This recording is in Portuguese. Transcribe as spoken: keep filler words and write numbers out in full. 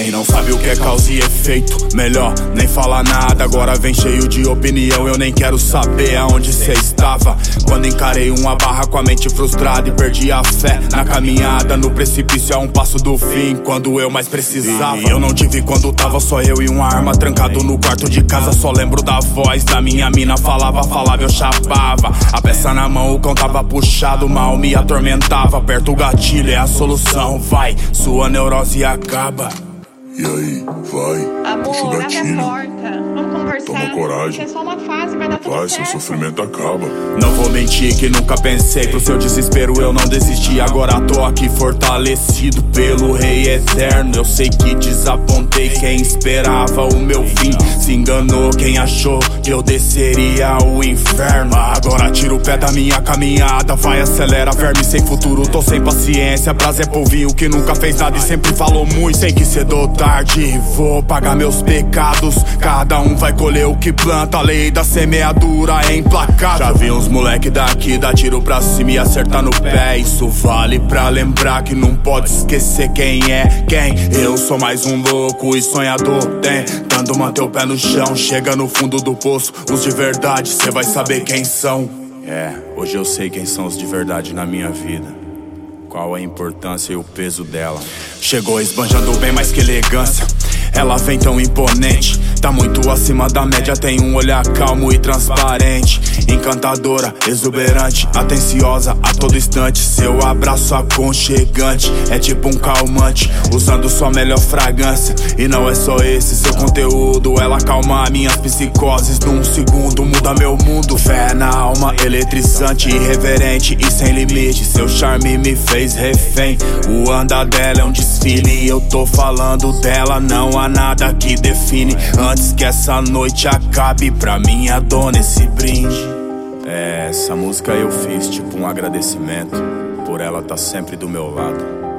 Quem não sabe o que é causa e efeito, melhor nem falar nada. Agora vem cheio de opinião, eu nem quero saber aonde cê estava quando encarei uma barra com a mente frustrada e perdi a fé na caminhada. No precipício a um passo do fim, quando eu mais precisava. E eu não te vi quando tava só eu e uma arma trancado no quarto de casa. Só lembro da voz da minha mina, falava, falava, eu chapava. A peça na mão, o cão tava puxado, mal me atormentava. Aperta o gatilho, é a solução, vai, sua neurose acaba. E aí, vai, amor, puxa o gatilho. abre a porta. Vamos conversar. Toma coragem. Isso é só uma fase, vai dar tudo Vai, certo. seu sofrimento acaba. Não vou mentir que nunca pensei, pro seu desespero eu não desisti. Agora tô aqui fortalecido pelo Rei Eterno. Eu sei que desapontei quem esperava o meu fim. Se enganou quem achou que eu desceria ao inferno. Agora tira o pé da minha caminhada, vai, acelera, verme sem futuro. Tô sem paciência, prazer polvinho que nunca fez nada e sempre falou muito. Sei que cedo ou tarde vou pagar meus pecados. Cada um vai colher o que planta, a lei da semeadura é implacável. Já vi uns moleque daqui dar tiro pra cima e acertar no pé. Isso vale pra lembrar que não pode esquecer quem é quem. Eu sou mais um louco e sonhador, tentando manter o pé no chão. Chega no fundo do poço, os de verdade, cê vai saber quem são. É, hoje eu sei quem são os de verdade na minha vida, qual a importância e o peso dela. Chegou esbanjando bem mais que elegância, ela vem tão imponente, tá muito acima da média, tem um olhar calmo e transparente. Encantadora, exuberante, atenciosa a todo instante. Seu abraço aconchegante é tipo um calmante, usando sua melhor fragrância. E não é só esse seu conteúdo, ela acalma minhas psicoses num segundo, muda meu mundo. Fé na alma, eletrizante, irreverente e sem limite. Seu charme me fez refém, o andar dela é um desfile. E eu tô falando dela, não há nada que define. Antes que essa noite acabe, pra minha dona esse brinde. É, essa música eu fiz tipo um agradecimento por ela tá sempre do meu lado.